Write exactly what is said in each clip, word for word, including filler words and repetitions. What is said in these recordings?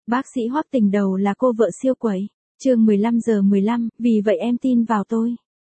Bác sĩ Hoắc Tình Đầu là cô vợ siêu quẩy. Chương mười lăm giờ mười lăm, vì vậy em tin vào tôi.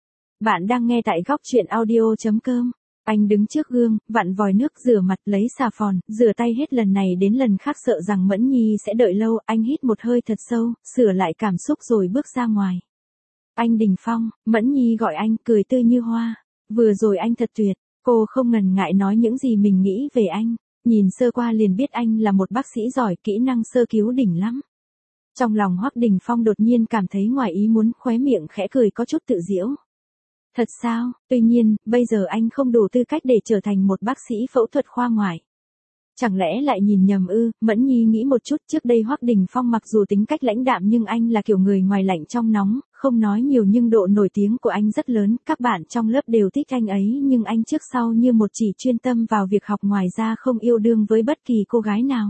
Bạn đang nghe tại góc truyện audio chấm com. Anh đứng trước gương, vặn vòi nước rửa mặt, lấy xà phòng, rửa tay hết lần này đến lần khác, sợ rằng Mẫn Nhi sẽ đợi lâu. Anh hít một hơi thật sâu, sửa lại cảm xúc rồi bước ra ngoài. Anh Đình Phong, Mẫn Nhi gọi anh, cười tươi như hoa. Vừa rồi anh thật tuyệt. Cô không ngần ngại nói những gì mình nghĩ về anh. Nhìn sơ qua liền biết anh là một bác sĩ giỏi, kỹ năng sơ cứu đỉnh lắm. Trong lòng Hoắc Đình Phong đột nhiên cảm thấy ngoài ý muốn, khóe miệng khẽ cười có chút tự giễu. Thật sao? Tuy nhiên, bây giờ anh không đủ tư cách để trở thành một bác sĩ phẫu thuật khoa ngoại. Chẳng lẽ lại nhìn nhầm ư? Mẫn Nhi nghĩ một chút, trước đây Hoắc Đình Phong mặc dù tính cách lãnh đạm nhưng anh là kiểu người ngoài lạnh trong nóng, không nói nhiều nhưng độ nổi tiếng của anh rất lớn, các bạn trong lớp đều thích anh ấy, nhưng anh trước sau như một chỉ chuyên tâm vào việc học, ngoài ra không yêu đương với bất kỳ cô gái nào.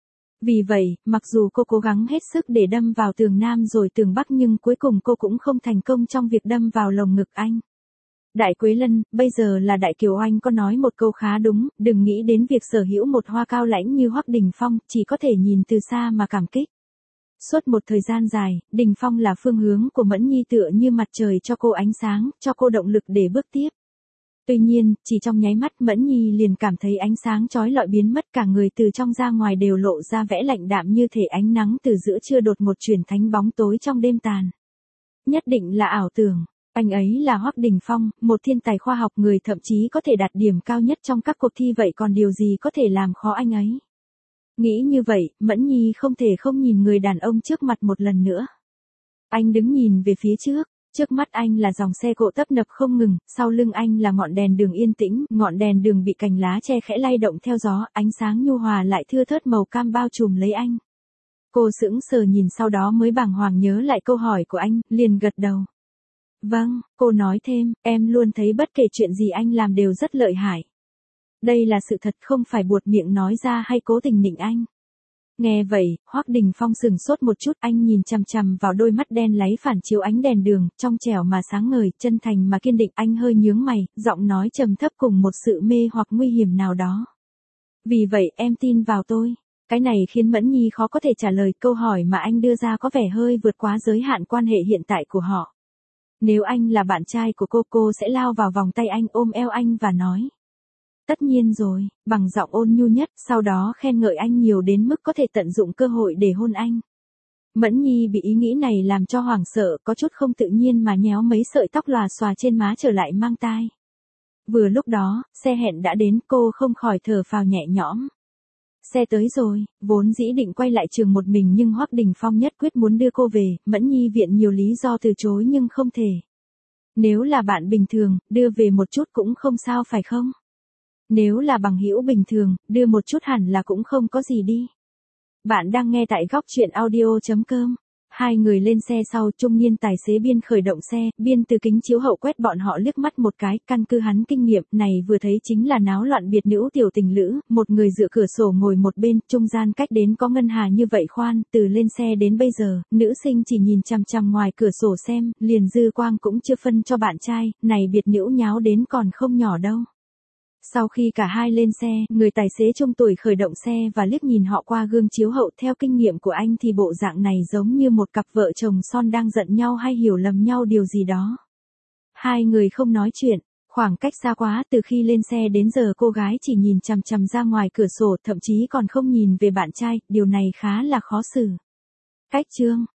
Vì vậy, mặc dù cô cố gắng hết sức để đâm vào tường Nam rồi tường Bắc nhưng cuối cùng cô cũng không thành công trong việc đâm vào lồng ngực anh. Đại Quế Lân, bây giờ là Đại Kiều Anh có nói một câu khá đúng, đừng nghĩ đến việc sở hữu một hoa cao lãnh như Hoắc Đình Phong, chỉ có thể nhìn từ xa mà cảm kích. Suốt một thời gian dài, Đình Phong là phương hướng của Mẫn Nhi, tựa như mặt trời cho cô ánh sáng, cho cô động lực để bước tiếp. Tuy nhiên, chỉ trong nháy mắt Mẫn Nhi liền cảm thấy ánh sáng chói lọi biến mất, cả người từ trong ra ngoài đều lộ ra vẻ lạnh đạm, như thể ánh nắng từ giữa trưa đột ngột chuyển thành bóng tối trong đêm tàn. Nhất định là ảo tưởng. Anh ấy là Hoắc Đình Phong, một thiên tài khoa học, người thậm chí có thể đạt điểm cao nhất trong các cuộc thi, vậy còn điều gì có thể làm khó anh ấy? Nghĩ như vậy, Mẫn Nhi không thể không nhìn người đàn ông trước mặt một lần nữa. Anh đứng nhìn về phía trước, trước mắt anh là dòng xe cộ tấp nập không ngừng, sau lưng anh là ngọn đèn đường yên tĩnh, ngọn đèn đường bị cành lá che khẽ lay động theo gió, ánh sáng nhu hòa lại thưa thớt màu cam bao trùm lấy anh. Cô sững sờ nhìn, sau đó mới bàng hoàng nhớ lại câu hỏi của anh, liền gật đầu. Vâng, cô nói thêm, em luôn thấy bất kể chuyện gì anh làm đều rất lợi hại. Đây là sự thật, không phải buột miệng nói ra hay cố tình nịnh anh. Nghe vậy, Hoắc Đình Phong sừng sốt một chút, anh nhìn chằm chằm vào đôi mắt đen láy phản chiếu ánh đèn đường, trong trẻo mà sáng ngời, chân thành mà kiên định. Anh hơi nhướng mày, giọng nói trầm thấp cùng một sự mê hoặc nguy hiểm nào đó. Vì vậy em tin vào tôi. Cái này khiến Mẫn Nhi khó có thể trả lời, câu hỏi mà anh đưa ra có vẻ hơi vượt quá giới hạn quan hệ hiện tại của họ. Nếu anh là bạn trai của cô, cô sẽ lao vào vòng tay anh, ôm eo anh và nói. Tất nhiên rồi, bằng giọng ôn nhu nhất, sau đó khen ngợi anh nhiều đến mức có thể tận dụng cơ hội để hôn anh. Mẫn Nhi bị ý nghĩ này làm cho hoảng sợ, có chút không tự nhiên mà nhéo mấy sợi tóc lòa xòa trên má trở lại mang tai. Vừa lúc đó, xe hẹn đã đến, cô không khỏi thở phào nhẹ nhõm. Xe tới rồi, vốn dĩ định quay lại trường một mình nhưng Hoắc Đình Phong nhất quyết muốn đưa cô về, Mẫn Nhi viện nhiều lý do từ chối nhưng không thể. Nếu là bạn bình thường, đưa về một chút cũng không sao phải không? Nếu là bằng hữu bình thường, đưa một chút hẳn là cũng không có gì đi. Bạn đang nghe tại góc truyện audio chấm com. Hai người lên xe sau, trung niên tài xế biên khởi động xe, biên từ kính chiếu hậu quét bọn họ liếc mắt một cái, căn cứ hắn kinh nghiệm, này vừa thấy chính là náo loạn biệt nữ tiểu tình lữ, một người dựa cửa sổ ngồi một bên, trung gian cách đến có ngân hà như vậy khoan, từ lên xe đến bây giờ, nữ sinh chỉ nhìn chằm chằm ngoài cửa sổ xem, liền dư quang cũng chưa phân cho bạn trai, này biệt nữ nháo đến còn không nhỏ đâu. Sau khi cả hai lên xe, người tài xế trung tuổi khởi động xe và liếc nhìn họ qua gương chiếu hậu, theo kinh nghiệm của anh thì bộ dạng này giống như một cặp vợ chồng son đang giận nhau hay hiểu lầm nhau điều gì đó. Hai người không nói chuyện, khoảng cách xa quá, từ khi lên xe đến giờ cô gái chỉ nhìn chằm chằm ra ngoài cửa sổ, thậm chí còn không nhìn về bạn trai, điều này khá là khó xử. Cách chương